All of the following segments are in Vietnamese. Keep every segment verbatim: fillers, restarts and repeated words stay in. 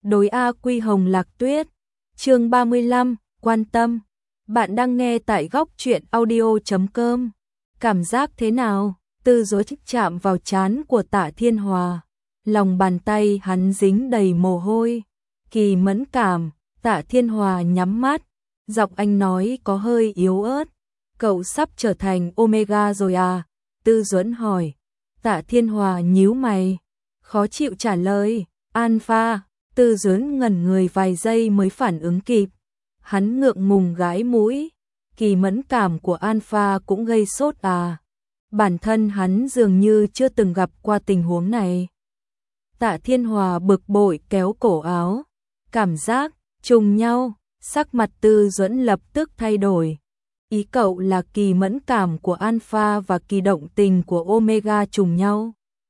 Đối A Quy Hồng Lạc Tuyết, chương ba mươi lăm, quan tâm. Bạn đang nghe tại góc truyện audio chấm com. Cảm giác thế nào? Tư Dối chạm vào trán của Tạ Thiên Hòa. Lòng bàn tay hắn dính đầy mồ hôi. Kỳ mẫn cảm, Tạ Thiên Hòa nhắm mắt. Giọng anh nói có hơi yếu ớt. Cậu sắp trở thành Omega rồi à? Tư Duẫn hỏi. Tạ Thiên Hòa nhíu mày, khó chịu trả lời. Alpha. Tư Duẫn ngẩn người vài giây mới phản ứng kịp. Hắn ngượng ngùng gãi mũi. Kỳ mẫn cảm của Alpha cũng gây sốt à? Bản thân hắn dường như chưa từng gặp qua tình huống này. Tạ Thiên Hòa bực bội kéo cổ áo. Cảm giác trùng nhau. Sắc mặt Tư Duẫn lập tức thay đổi. Ý cậu là kỳ mẫn cảm của Alpha và kỳ động tình của Omega trùng nhau?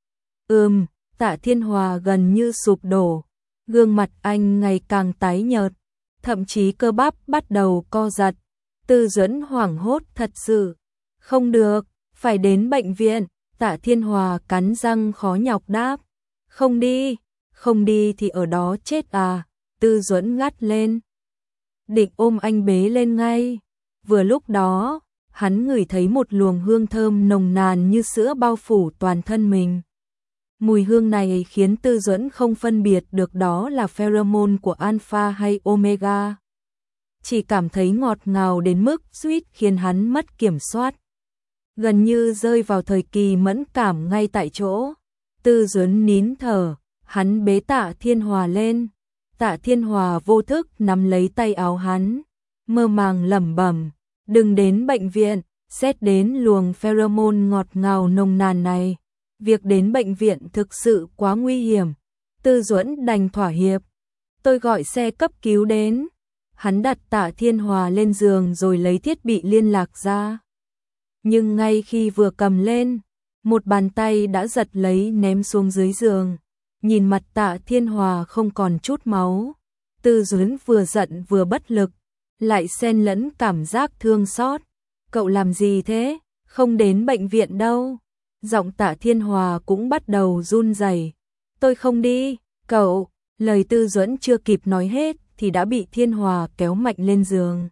Ừm, Tạ Thiên Hòa gần như sụp đổ. Gương mặt anh ngày càng tái nhợt, thậm chí cơ bắp bắt đầu co giật. Tư Duẫn hoảng hốt thật sự. Không được, phải đến bệnh viện. Tạ Thiên Hòa cắn răng khó nhọc đáp. Không đi, không đi thì ở đó chết à? Tư Duẫn ngắt lên. Định ôm anh bế lên ngay. Vừa lúc đó, hắn ngửi thấy một luồng hương thơm nồng nàn như sữa bao phủ toàn thân mình. Mùi hương này khiến Tư Duẫn không phân biệt được đó là pheromone của Alpha hay Omega. Chỉ cảm thấy ngọt ngào đến mức suýt khiến hắn mất kiểm soát. Gần như rơi vào thời kỳ mẫn cảm ngay tại chỗ. Tư Duẫn nín thở, hắn bế Tạ Thiên Hòa lên. Tạ Thiên Hòa vô thức nắm lấy tay áo hắn, mơ màng lẩm bẩm, đừng đến bệnh viện, xét đến luồng pheromone ngọt ngào nồng nàn này. Việc đến bệnh viện thực sự quá nguy hiểm. Tư Duẫn đành thỏa hiệp. Tôi gọi xe cấp cứu đến. Hắn đặt Tạ Thiên Hòa lên giường rồi lấy thiết bị liên lạc ra. Nhưng ngay khi vừa cầm lên, một bàn tay đã giật lấy ném xuống dưới giường. Nhìn mặt Tạ Thiên Hòa không còn chút máu. Tư Duẫn vừa giận vừa bất lực, lại xen lẫn cảm giác thương xót. Cậu làm gì thế? Không đến bệnh viện đâu. Giọng Tạ Thiên Hòa cũng bắt đầu run rẩy. Tôi không đi, cậu. Lời Tư Duẫn chưa kịp nói hết thì đã bị Thiên Hòa kéo mạnh lên giường.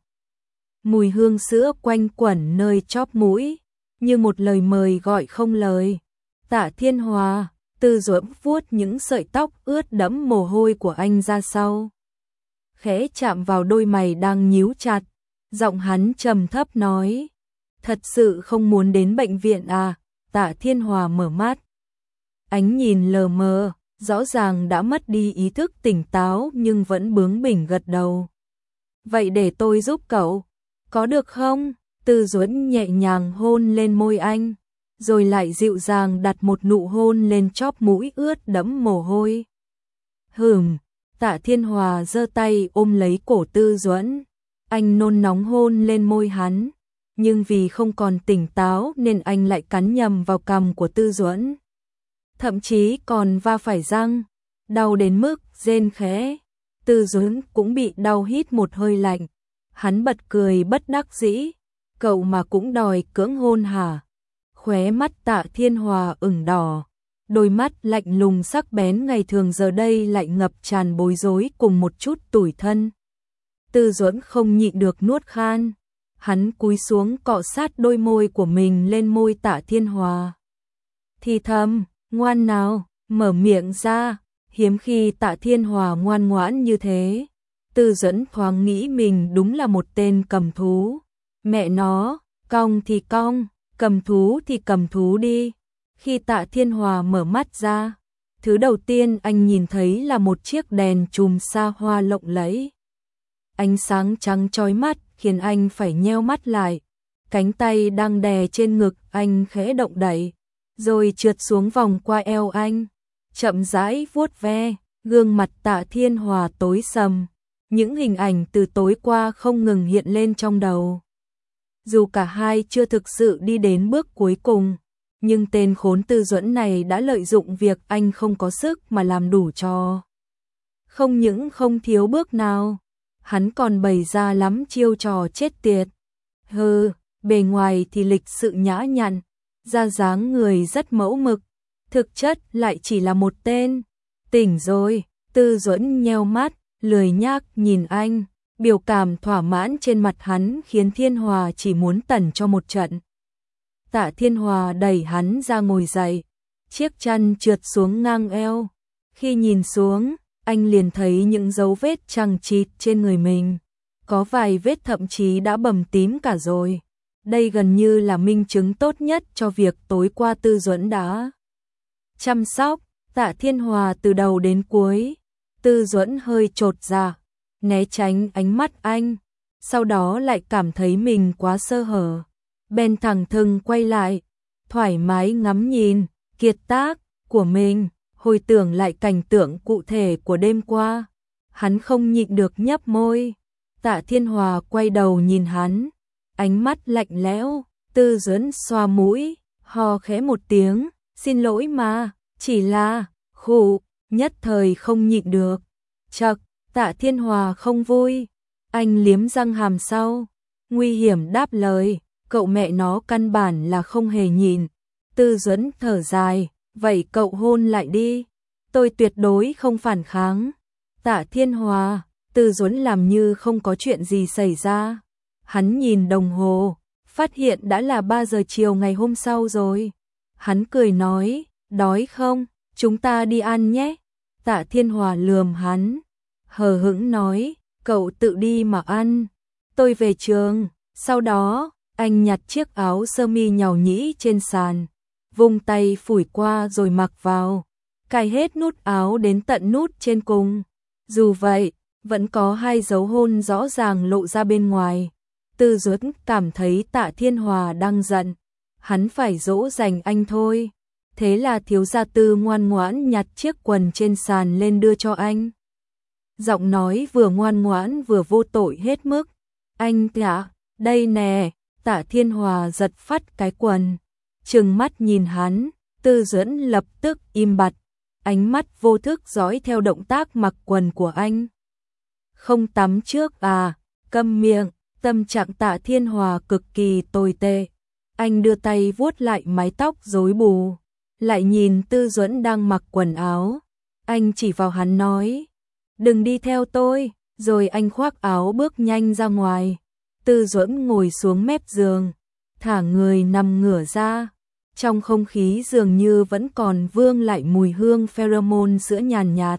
Mùi hương sữa quanh quẩn nơi chóp mũi, như một lời mời gọi không lời. Tạ Thiên Hòa. Tư Duẫn vuốt những sợi tóc ướt đẫm mồ hôi của anh ra sau. Khẽ chạm vào đôi mày đang nhíu chặt. Giọng hắn trầm thấp nói. Thật sự không muốn đến bệnh viện à? Tạ Thiên Hòa mở mắt. Ánh nhìn lờ mờ, rõ ràng đã mất đi ý thức tỉnh táo nhưng vẫn bướng bỉnh gật đầu. Vậy để tôi giúp cậu, có được không? Tư Duẫn nhẹ nhàng hôn lên môi anh, rồi lại dịu dàng đặt một nụ hôn lên chóp mũi ướt đẫm mồ hôi. Hừm, Tạ Thiên Hòa giơ tay ôm lấy cổ Tư Duẫn. Anh nôn nóng hôn lên môi hắn, nhưng vì không còn tỉnh táo nên anh lại cắn nhầm vào cằm của Tư Duẫn. Thậm chí còn va phải răng, đau đến mức rên khẽ. Tư Duẫn cũng bị đau hít một hơi lạnh. Hắn bật cười bất đắc dĩ. Cậu mà cũng đòi cưỡng hôn hả? Khóe mắt Tạ Thiên Hòa ửng đỏ. Đôi mắt lạnh lùng sắc bén ngày thường giờ đây lại ngập tràn bối rối cùng một chút tủi thân. Tư Duẫn không nhịn được nuốt khan. Hắn cúi xuống cọ sát đôi môi của mình lên môi Tạ Thiên Hòa. Thì thầm, ngoan nào, mở miệng ra. Hiếm khi Tạ Thiên Hòa ngoan ngoãn như thế. Tư Duẫn thoáng nghĩ mình đúng là một tên cầm thú. Mẹ nó, cong thì cong, cầm thú thì cầm thú đi. Khi Tạ Thiên Hòa mở mắt ra, thứ đầu tiên anh nhìn thấy là một chiếc đèn chùm xa hoa lộng lẫy. Ánh sáng trắng chói mắt khiến anh phải nheo mắt lại. Cánh tay đang đè trên ngực anh khẽ động đậy, rồi trượt xuống vòng qua eo anh, chậm rãi vuốt ve. Gương mặt Tạ Thiên Hòa tối sầm, những hình ảnh từ tối qua không ngừng hiện lên trong đầu. Dù cả hai chưa thực sự đi đến bước cuối cùng, nhưng tên khốn Tư Duẫn này đã lợi dụng việc anh không có sức mà làm đủ trò. Không những không thiếu bước nào, hắn còn bày ra lắm chiêu trò chết tiệt. Hừ, bề ngoài thì lịch sự nhã nhặn, ra dáng người rất mẫu mực, thực chất lại chỉ là một tên. Tỉnh rồi, Tư Duẫn nheo mắt, lười nhác nhìn anh, biểu cảm thỏa mãn trên mặt hắn khiến Thiên Hòa chỉ muốn tẩn cho một trận. Tạ Thiên Hòa đẩy hắn ra ngồi dậy, chiếc chăn trượt xuống ngang eo. Khi nhìn xuống, anh liền thấy những dấu vết chằng chịt trên người mình. Có vài vết thậm chí đã bầm tím cả rồi. Đây gần như là minh chứng tốt nhất cho việc tối qua Tư Duẫn đã chăm sóc Tạ Thiên Hòa từ đầu đến cuối. Tư Duẫn hơi chột dạ, né tránh ánh mắt anh, sau đó lại cảm thấy mình quá sơ hở. Bèn thẳng thừng quay lại, thoải mái ngắm nhìn kiệt tác của mình, hồi tưởng lại cảnh tượng cụ thể của đêm qua. Hắn không nhịn được nhấp môi. Tạ Thiên Hòa quay đầu nhìn hắn, ánh mắt lạnh lẽo. Tư Duẫn xoa mũi, ho khẽ một tiếng, xin lỗi mà, chỉ là, khụ, nhất thời không nhịn được. Chậc, Tạ Thiên Hòa không vui, anh liếm răng hàm sau, nguy hiểm đáp lời, cậu mẹ nó căn bản là không hề nhìn. Tư Duẫn thở dài, vậy cậu hôn lại đi, tôi tuyệt đối không phản kháng. Tạ Thiên Hòa, Tư Duẫn làm như không có chuyện gì xảy ra. Hắn nhìn đồng hồ, phát hiện đã là ba giờ chiều ngày hôm sau rồi. Hắn cười nói, đói không, chúng ta đi ăn nhé. Tạ Thiên Hòa lườm hắn, hờ hững nói, cậu tự đi mà ăn, tôi về trường. Sau đó, anh nhặt chiếc áo sơ mi nhàu nhĩ trên sàn, vung tay phủi qua rồi mặc vào, cài hết nút áo đến tận nút trên cùng. Dù vậy, vẫn có hai dấu hôn rõ ràng lộ ra bên ngoài. Tư Duẫn cảm thấy Tạ Thiên Hòa đang giận, hắn phải dỗ dành anh thôi. Thế là thiếu gia Tư ngoan ngoãn nhặt chiếc quần trên sàn lên đưa cho anh. Giọng nói vừa ngoan ngoãn vừa vô tội hết mức. Anh Tạ, đây nè. Tạ Thiên Hòa giật phắt cái quần, trừng mắt nhìn hắn. Tư Duẫn lập tức im bặt, ánh mắt vô thức dõi theo động tác mặc quần của anh. Không tắm trước à, câm miệng. Tâm trạng Tạ Thiên Hòa cực kỳ tồi tệ. Anh đưa tay vuốt lại mái tóc rối bù, lại nhìn Tư Duẫn đang mặc quần áo. Anh chỉ vào hắn nói, đừng đi theo tôi, rồi anh khoác áo bước nhanh ra ngoài. Tư Duẫn ngồi xuống mép giường, thả người nằm ngửa ra. Trong không khí dường như vẫn còn vương lại mùi hương pheromone sữa nhàn nhạt.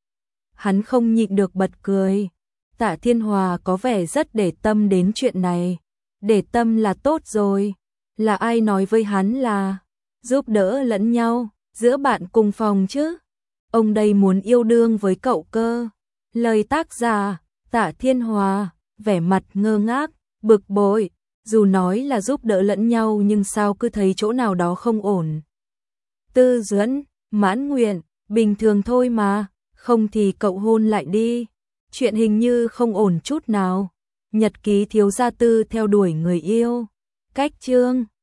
Hắn không nhịn được bật cười. Tạ Thiên Hòa có vẻ rất để tâm đến chuyện này. Để tâm là tốt rồi. Là ai nói với hắn là giúp đỡ lẫn nhau, giữa bạn cùng phòng chứ? Ông đây muốn yêu đương với cậu cơ. Lời tác giả, Tạ Thiên Hòa, vẻ mặt ngơ ngác, bực bội. Dù nói là giúp đỡ lẫn nhau nhưng sao cứ thấy chỗ nào đó không ổn. Tư Duẫn, mãn nguyện, bình thường thôi mà, không thì cậu hôn lại đi. Chuyện hình như không ổn chút nào. Nhật ký thiếu gia Tư theo đuổi người yêu. Cách chương